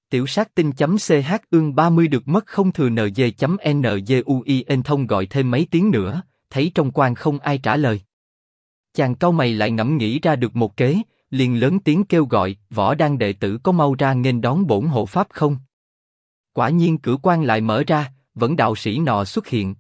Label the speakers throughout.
Speaker 1: Tiểu sát tinh.ch ương 30 được mất không thừa NG.NGUIN thông gọi thêm mấy tiếng nữa, thấy trong quan không ai trả lời. Chàng cau mày lại ngẫm nghĩ ra được một kế, liền lớn tiếng kêu gọi, Võ Đăng đệ tử có mau ra nghênh đón bổn hộ pháp không? Quả nhiên cửa quan lại mở ra, vẫn đạo sĩ nọ xuất hiện.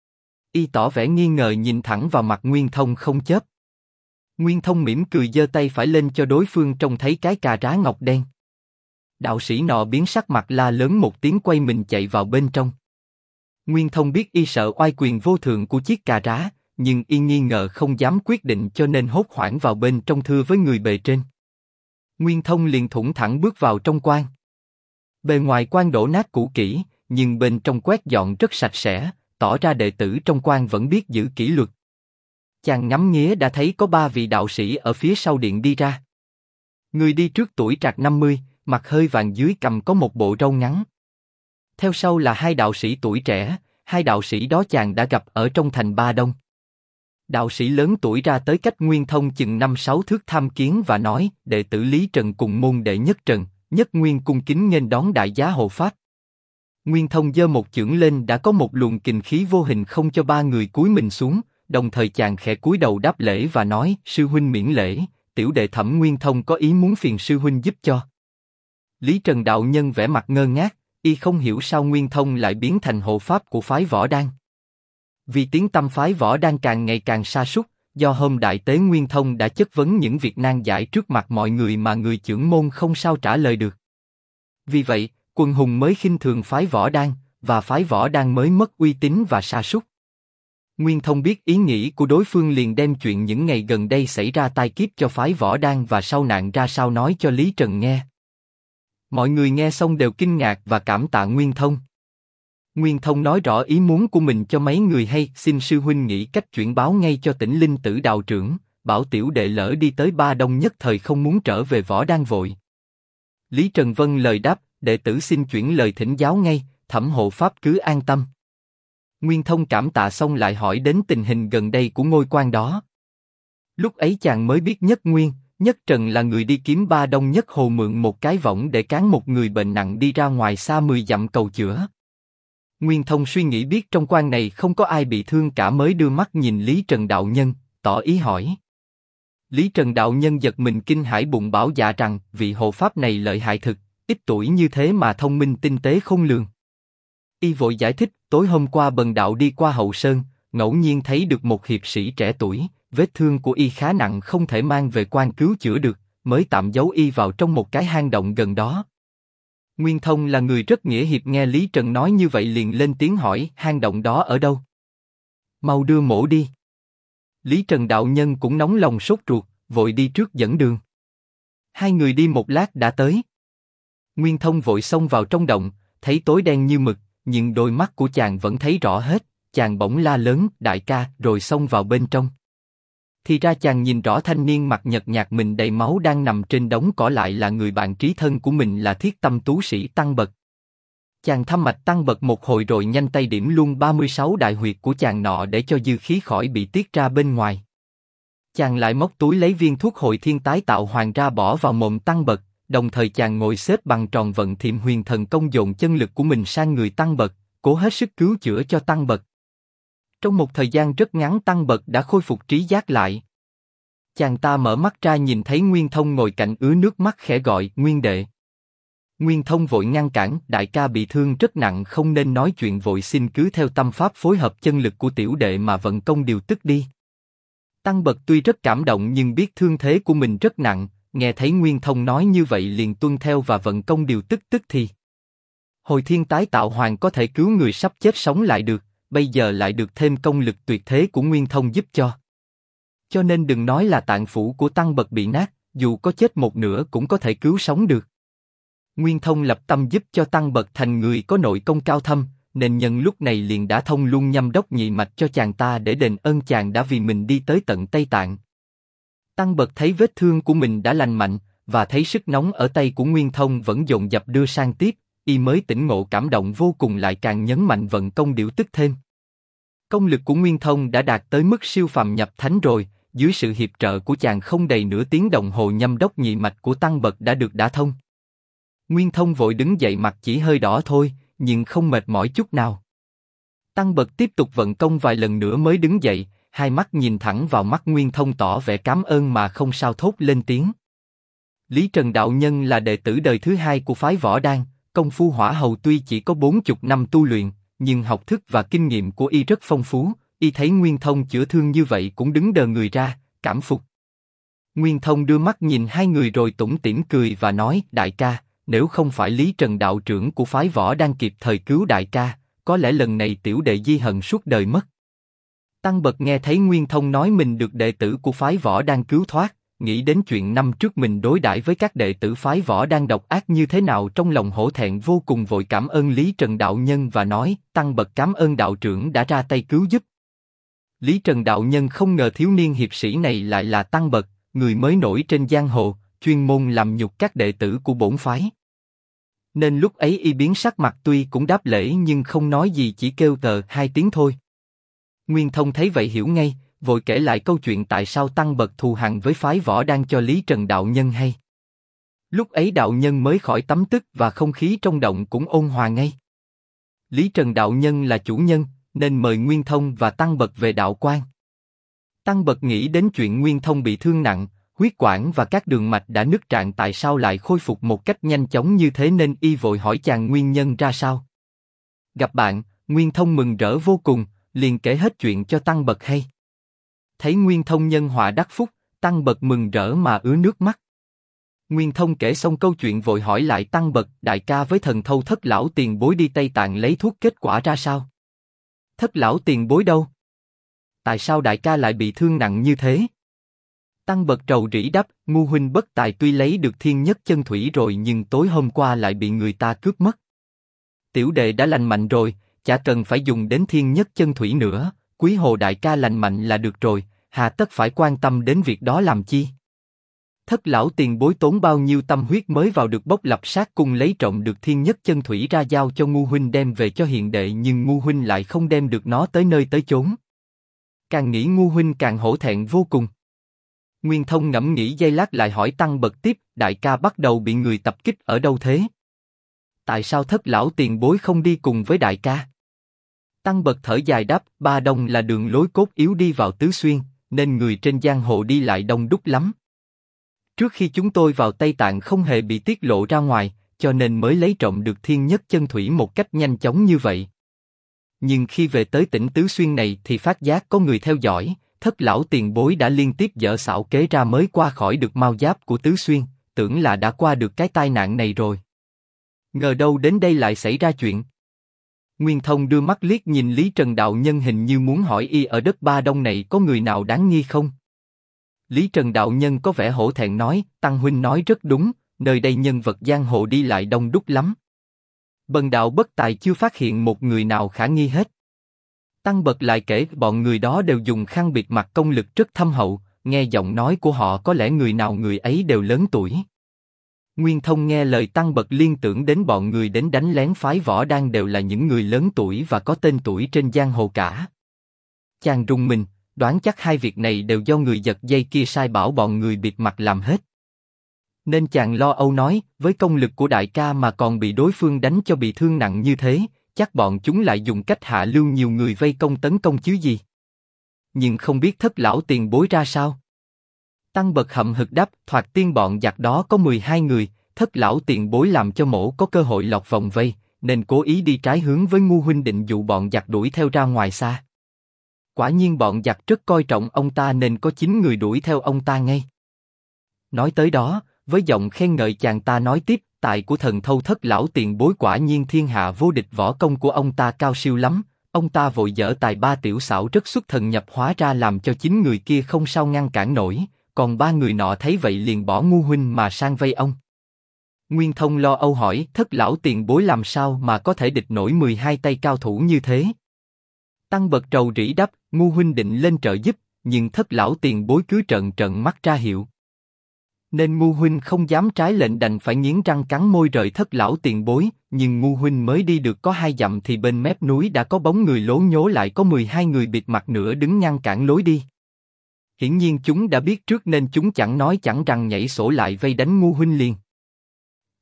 Speaker 1: Y tỏ vẻ nghi ngờ nhìn thẳng vào mặt Nguyên Thông không chớp. Nguyên Thông mỉm cười giơ tay phải lên cho đối phương trông thấy cái cà rá ngọc đen. Đạo sĩ nọ biến sắc mặt la lớn một tiếng quay mình chạy vào bên trong. Nguyên Thông biết y sợ oai quyền vô thượng của chiếc cà rá, nhưng y nghi ngờ không dám quyết định cho nên hốt hoảng vào bên trong thưa với người bề trên. Nguyên Thông liền thủng thẳng bước vào trong quan. Bề ngoài quan đổ nát cũ kỹ, nhưng bên trong quét dọn rất sạch sẽ, tỏ ra đệ tử trong quan vẫn biết giữ kỷ luật. Chàng ngắm nghía đã thấy có 3 vị đạo sĩ ở phía sau điện đi ra. Người đi trước tuổi trạc 50, mặt hơi vàng dưới cằm có một bộ râu ngắn. Theo sau là 2 đạo sĩ tuổi trẻ, 2 đạo sĩ đó chàng đã gặp ở trong thành Ba Đông. Đạo sĩ lớn tuổi ra tới cách Nguyên Thông chừng 5-6 thước tham kiến và nói, đệ tử Lý Trần cùng môn đệ Nhất Trần, Nhất Nguyên cung kính nghênh đón đại giá hộ pháp. Nguyên Thông giơ một chưởng lên đã có một luồng kình khí vô hình không cho 3 người cúi mình xuống, đồng thời chàng khẽ cúi đầu đáp lễ và nói, sư huynh miễn lễ, tiểu đệ Thẩm Nguyên Thông có ý muốn phiền sư huynh giúp cho. Lý Trần đạo nhân vẻ mặt ngơ ngác, y không hiểu sao Nguyên Thông lại biến thành hộ pháp của phái Võ Đan. Vì tiếng tăm phái Võ Đan càng ngày càng sa sút, do hôm đại tế Nguyên Thông đã chất vấn những việc nan giải trước mặt mọi người mà người chưởng môn không sao trả lời được. Vì vậy, quần hùng mới khinh thường phái Võ Đan, và phái Võ Đan mới mất uy tín và sa sút. Nguyên Thông biết ý nghĩ của đối phương liền đem chuyện những ngày gần đây xảy ra tai kiếp cho phái Võ Đan và sau nạn ra sao nói cho Lý Trần nghe. Mọi người nghe xong đều kinh ngạc và cảm tạ Nguyên Thông. Nguyên Thông nói rõ ý muốn của mình cho mấy người hay, xin sư huynh nghĩ cách chuyển báo ngay cho Tỉnh Linh Tử đạo trưởng, bảo tiểu đệ lỡ đi tới Ba Đông nhất thời không muốn trở về Võ Đan vội. Lý Trần vâng lời đáp, đệ tử xin chuyển lời thỉnh giáo ngay, Thẩm hộ pháp cứ an tâm. Nguyên Thông cảm tạ xong lại hỏi đến tình hình gần đây của ngôi quan đó. Lúc ấy chàng mới biết Nhất Nguyên, Nhất Trần là người đi kiếm Ba Đông Nhất Hồ mượn một cái võng để cán một người bệnh nặng đi ra ngoài xa 10 dặm cầu chữa. Nguyên Thông suy nghĩ biết trong quan này không có ai bị thương cả mới đưa mắt nhìn Lý Trần đạo nhân, tỏ ý hỏi. Lý Trần đạo nhân giật mình kinh hãi bụng bảo dạ rằng vị hộ pháp này lợi hại thực, ít tuổi như thế mà thông minh tinh tế khôn lường. Y vội giải thích, tối hôm qua bần đạo đi qua Hậu Sơn, ngẫu nhiên thấy được một hiệp sĩ trẻ tuổi, vết thương của y khá nặng không thể mang về quan cứu chữa được, mới tạm giấu y vào trong một cái hang động gần đó. Nguyên Thông là người rất nghĩa hiệp nghe Lý Trần nói như vậy liền lên tiếng hỏi hang động đó ở đâu. Mau đưa mổ đi. Lý Trần đạo nhân cũng nóng lòng sốt ruột, vội đi trước dẫn đường. 2 người đi một lát đã tới. Nguyên Thông vội xông vào trong động, thấy tối đen như mực, nhưng đôi mắt của chàng vẫn thấy rõ hết, chàng bỗng la lớn, đại ca, rồi xông vào bên trong. Thì ra chàng nhìn rõ thanh niên mặt nhợt nhạt mình đầy máu đang nằm trên đống cỏ lại là người bạn trí thân của mình là Thiết Tâm tú sĩ Tăng Bật. Chàng thăm mạch Tăng Bật một hồi rồi nhanh tay điểm luôn 36 đại huyệt của chàng nọ để cho dư khí khỏi bị tiết ra bên ngoài. Chàng lại móc túi lấy viên thuốc hồi thiên tái tạo hoàng ra bỏ vào mồm Tăng Bật, đồng thời chàng ngồi xếp bằng tròn vận Thiểm Huyền Thần Công dồn chân lực của mình sang người Tăng Bật, cố hết sức cứu chữa cho Tăng Bật. Trong một thời gian rất ngắn Tăng Bật đã khôi phục trí giác lại. Chàng ta mở mắt ra nhìn thấy Nguyên Thông ngồi cạnh ứa nước mắt khẽ gọi, Nguyên đệ. Nguyên Thông vội ngăn cản, đại ca bị thương rất nặng không nên nói chuyện vội xin cứ theo tâm pháp phối hợp chân lực của tiểu đệ mà vận công điều tức đi. Tăng Bật tuy rất cảm động nhưng biết thương thế của mình rất nặng, nghe thấy Nguyên Thông nói như vậy liền tuân theo và vận công điều tức tức thì. Hồi thiên tái tạo hoàng có thể cứu người sắp chết sống lại được, bây giờ lại được thêm công lực tuyệt thế của Nguyên Thông giúp cho. Cho nên đừng nói là tạng phủ của Tăng Bật bị nát, dù có chết một nửa cũng có thể cứu sống được. Nguyên Thông lập tâm giúp cho Tăng Bật thành người có nội công cao thâm, nên nhân lúc này liền đã thông luôn nhâm đốc nhị mạch cho chàng ta để đền ơn chàng đã vì mình đi tới tận Tây Tạng. Tăng Bật thấy vết thương của mình đã lành mạnh, và thấy sức nóng ở tay của Nguyên Thông vẫn dồn dập đưa sang tiếp, y mới tỉnh ngộ cảm động vô cùng lại càng nhấn mạnh vận công điều tức thêm. Công lực của Nguyên Thông đã đạt tới mức siêu phàm nhập thánh rồi, dưới sự hiệp trợ của chàng không đầy nửa tiếng đồng hồ nhâm đốc nhị mạch của Tăng Bật đã được đả thông. Nguyên Thông vội đứng dậy, mặt chỉ hơi đỏ thôi, nhưng không mệt mỏi chút nào. Tăng Bật tiếp tục vận công vài lần nữa mới đứng dậy, hai mắt nhìn thẳng vào mắt Nguyên Thông tỏ vẻ cảm ơn mà không sao thốt lên tiếng. Lý Trần đạo nhân là đệ tử đời thứ hai của phái Võ Đan, công phu hỏa hầu tuy chỉ có 40 năm tu luyện, nhưng học thức và kinh nghiệm của y rất phong phú. Y thấy Nguyên Thông chữa thương như vậy cũng đứng đờ người ra, cảm phục. Nguyên Thông đưa mắt nhìn hai người rồi tủm tỉm cười và nói: đại ca, nếu không phải Lý Trần đạo trưởng của phái Võ Đan kịp thời cứu đại ca, có lẽ lần này tiểu đệ di hận suốt đời mất. Tăng Bật nghe thấy Nguyên Thông nói mình được đệ tử của phái Võ Đan cứu thoát, nghĩ đến chuyện năm trước mình đối đãi với các đệ tử phái Võ Đan độc ác như thế nào, trong lòng hổ thẹn vô cùng, vội cảm ơn Lý Trần đạo nhân và nói: Tăng Bật cảm ơn đạo trưởng đã ra tay cứu giúp. Lý Trần đạo nhân không ngờ thiếu niên hiệp sĩ này lại là Tăng Bật, người mới nổi trên giang hồ, chuyên môn làm nhục các đệ tử của bổn phái. Nên lúc ấy y biến sắc mặt, tuy cũng đáp lễ nhưng không nói gì, chỉ kêu tờ hai tiếng thôi. Nguyên Thông thấy vậy hiểu ngay, vội kể lại câu chuyện tại sao Tăng Bật thù hằn với phái Võ Đan cho Lý Trần đạo nhân hay. Lúc ấy đạo nhân mới khỏi tắm tức và không khí trong động cũng ôn hòa ngay. Lý Trần đạo nhân là chủ nhân, nên mời Nguyên Thông và Tăng Bật về đạo quan. Tăng Bật nghĩ đến chuyện Nguyên Thông bị thương nặng, huyết quản và các đường mạch đã nứt rạn tại sao lại khôi phục một cách nhanh chóng như thế, nên y vội hỏi chàng nguyên nhân ra sao. Gặp bạn, Nguyên Thông mừng rỡ vô cùng, liền kể hết chuyện cho Tăng Bật hay. Thấy Nguyên Thông nhân họa đắc phúc, Tăng Bật mừng rỡ mà ứa nước mắt. Nguyên Thông kể xong câu chuyện vội hỏi lại Tăng Bật: đại ca với Thần Thâu Thất lão tiền bối đi Tây Tạng lấy thuốc kết quả ra sao? Thất lão tiền bối đâu? Tại sao đại ca lại bị thương nặng như thế? Tăng Bật rầu rĩ đáp: Ngu huynh bất tài, tuy lấy được thiên nhất chân thủy rồi nhưng tối hôm qua lại bị người ta cướp mất. Tiểu đệ đã lành mạnh rồi, chả cần phải dùng đến thiên nhất chân thủy nữa, Quý Hồ đại ca lành mạnh là được rồi, hà tất phải quan tâm đến việc đó làm chi? Thất lão tiền bối tốn bao nhiêu tâm huyết mới vào được Bốc Lập Sát Cung lấy trộm được thiên nhất chân thủy ra giao cho Ngu huynh đem về cho hiền đệ, nhưng Ngu huynh lại không đem được nó tới nơi tới chốn. Càng nghĩ Ngu huynh càng hổ thẹn vô cùng. Nguyên Thông ngẫm nghĩ giây lát lại hỏi Tăng Bật tiếp: đại ca bắt đầu bị người tập kích ở đâu thế? Tại sao Thất lão tiền bối không đi cùng với đại ca? Tăng Bật thở dài đáp: Ba Đông là đường lối cốt yếu đi vào Tứ Xuyên, nên người trên giang hồ đi lại đông đúc lắm. Trước khi chúng tôi vào Tây Tạng không hề bị tiết lộ ra ngoài, cho nên mới lấy trộm được thiên nhất chân thủy một cách nhanh chóng như vậy. Nhưng khi về tới tỉnh Tứ Xuyên này thì phát giác có người theo dõi, Thất lão tiền bối đã liên tiếp dở xảo kế ra mới qua khỏi được mao giáp của Tứ Xuyên, tưởng là đã qua được cái tai nạn này rồi. Ngờ đâu đến đây lại xảy ra chuyện. Nguyên Thông đưa mắt liếc nhìn Lý Trần đạo nhân, hình như muốn hỏi y ở đất Ba Đông này có người nào đáng nghi không. Lý Trần đạo nhân có vẻ hổ thẹn nói: Tăng huynh nói rất đúng, nơi đây nhân vật giang hồ đi lại đông đúc lắm. Bần đạo bất tài chưa phát hiện một người nào khả nghi hết. Tăng Bật lại kể bọn người đó đều dùng khăn bịt mặt, công lực rất thâm hậu, nghe giọng nói của họ có lẽ người nào người ấy đều lớn tuổi. Nguyên Thông nghe lời Tăng Bật liên tưởng đến bọn người đến đánh lén phái Võ Đan đều là những người lớn tuổi và có tên tuổi trên giang hồ cả. Chàng rùng mình, đoán chắc hai việc này đều do người giật dây kia sai bảo bọn người bịt mặt làm hết. Nên chàng lo âu nói: với công lực của đại ca mà còn bị đối phương đánh cho bị thương nặng như thế, chắc bọn chúng lại dùng cách hạ lưu nhiều người vây công tấn công chứ gì. Nhưng không biết Thất lão tiền bối ra sao? Tăng Bật hậm hực đáp: thoạt tiên bọn giặc đó có 12 người, Thất lão tiền bối làm cho mổ có cơ hội lọt vòng vây, nên cố ý đi trái hướng với Ngu huynh, định dụ bọn giặc đuổi theo ra ngoài xa. Quả nhiên bọn giặc rất coi trọng ông ta nên có 9 người đuổi theo ông ta ngay. Nói tới đó, với giọng khen ngợi chàng ta nói tiếp: tài của Thần Thâu Thất lão tiền bối quả nhiên thiên hạ vô địch, võ công của ông ta cao siêu lắm. Ông ta vội dở tài ba tiểu xảo rất xuất thần nhập hóa ra làm cho 9 người kia không sao ngăn cản nổi, còn 3 người nọ thấy vậy liền bỏ Ngu huynh mà sang vây ông. Nguyên Thông lo âu hỏi: Thất lão tiền bối làm sao mà có thể địch nổi 12 tay cao thủ như thế? Tăng Bật rầu rĩ đáp: Ngu huynh định lên trợ giúp, nhưng Thất lão tiền bối cứ trợn trợn mắt ra hiệu. Nên Ngu huynh không dám trái lệnh, đành phải nghiến răng cắn môi rời Thất lão tiền bối, nhưng Ngu huynh mới đi được có 2 dặm thì bên mép núi đã có bóng người lố nhố, lại có 12 người bịt mặt nữa đứng ngăn cản lối đi. Hiển nhiên chúng đã biết trước nên chúng chẳng nói chẳng rằng nhảy sổ lại vây đánh Ngu huynh liền.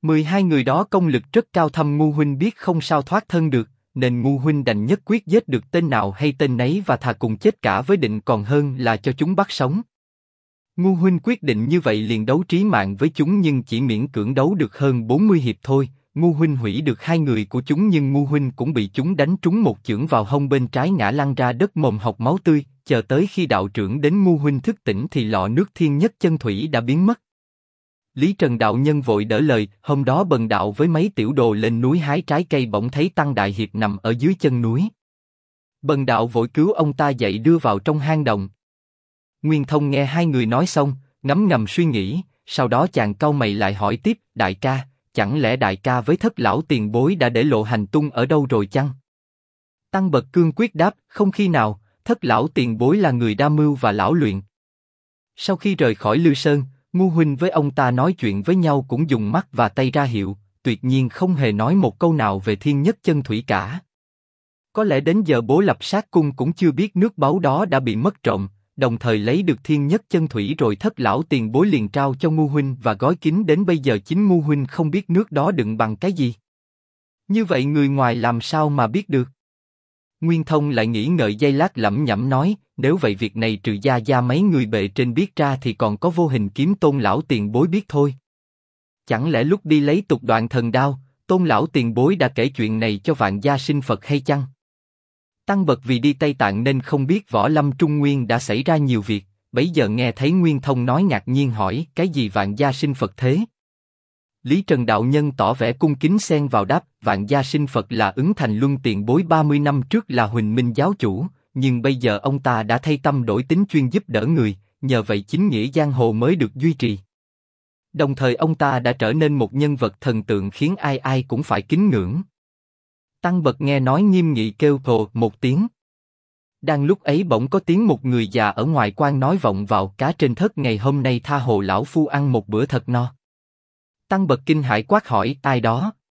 Speaker 1: 12 người đó công lực rất cao thâm, Ngu huynh biết không sao thoát thân được, nên Ngu huynh đành nhất quyết giết được tên nào hay tên nấy và thà cùng chết cả với định còn hơn là cho chúng bắt sống. Ngu huynh quyết định như vậy liền đấu trí mạng với chúng nhưng chỉ miễn cưỡng đấu được hơn 40 hiệp thôi. Ngu huynh hủy được 2 người của chúng nhưng Ngu huynh cũng bị chúng đánh trúng một chưởng vào hông bên trái, ngã lăn ra đất mồm hộc máu tươi. Chờ tới khi đạo trưởng đến Ngu huynh thức tỉnh thì lọ nước thiên nhất chân thủy đã biến mất. Lý Trần đạo nhân vội đỡ lời, hôm đó bần đạo với mấy tiểu đồ lên núi hái trái cây bỗng thấy Tăng Đại Hiệp nằm ở dưới chân núi. Bần đạo vội cứu ông ta dậy đưa vào trong hang động. Nguyên Thông nghe hai người nói xong, ngấm ngầm suy nghĩ, sau đó chàng cau mày lại hỏi tiếp, đại ca, chẳng lẽ đại ca với Thất lão tiền bối đã để lộ hành tung ở đâu rồi chăng? Tăng Bật cương quyết đáp, không khi nào, Thất lão tiền bối là người đa mưu và lão luyện. Sau khi rời khỏi Lư Sơn, Ngu huynh với ông ta nói chuyện với nhau cũng dùng mắt và tay ra hiệu, tuyệt nhiên không hề nói một câu nào về thiên nhất chân thủy cả. Có lẽ đến giờ Bố Lập Sát Cung cũng chưa biết nước báu đó đã bị mất trộm, đồng thời lấy được thiên nhất chân thủy rồi Thất lão tiền bối liền trao cho Ngu huynh và gói kín đến bây giờ chính Ngu huynh không biết nước đó đựng bằng cái gì. Như vậy người ngoài làm sao mà biết được? Nguyên Thông lại nghĩ ngợi giây lát lẩm nhẩm nói, nếu vậy việc này trừ Gia Gia mấy người bề trên biết ra thì còn có Vô Hình Kiếm Tôn lão tiền bối biết thôi. Chẳng lẽ lúc đi lấy Tục Đoạn Thần Đao, Tôn lão tiền bối đã kể chuyện này cho Vạn Gia Sinh Phật hay chăng? Tăng Bật vì đi Tây Tạng nên không biết Võ Lâm Trung Nguyên đã xảy ra nhiều việc, bấy giờ nghe thấy Nguyên Thông nói ngạc nhiên hỏi, cái gì Vạn Gia Sinh Phật thế? Lý Trần đạo nhân tỏ vẻ cung kính xen vào đáp, Vạn Gia Sinh Phật là Ứng Thành Luân tiền bối 30 năm trước là Huỳnh Minh giáo chủ, nhưng bây giờ ông ta đã thay tâm đổi tính chuyên giúp đỡ người, nhờ vậy chính nghĩa giang hồ mới được duy trì. Đồng thời ông ta đã trở nên một nhân vật thần tượng khiến ai ai cũng phải kính ngưỡng. Tăng Bật nghe nói nghiêm nghị kêu thồ một tiếng. Đang lúc ấy bỗng có tiếng một người già ở ngoài quan nói vọng vào, cá trên thớt ngày hôm nay tha hồ lão phu ăn một bữa thật no. Tăng Bật kinh hãi quát hỏi, ai đó?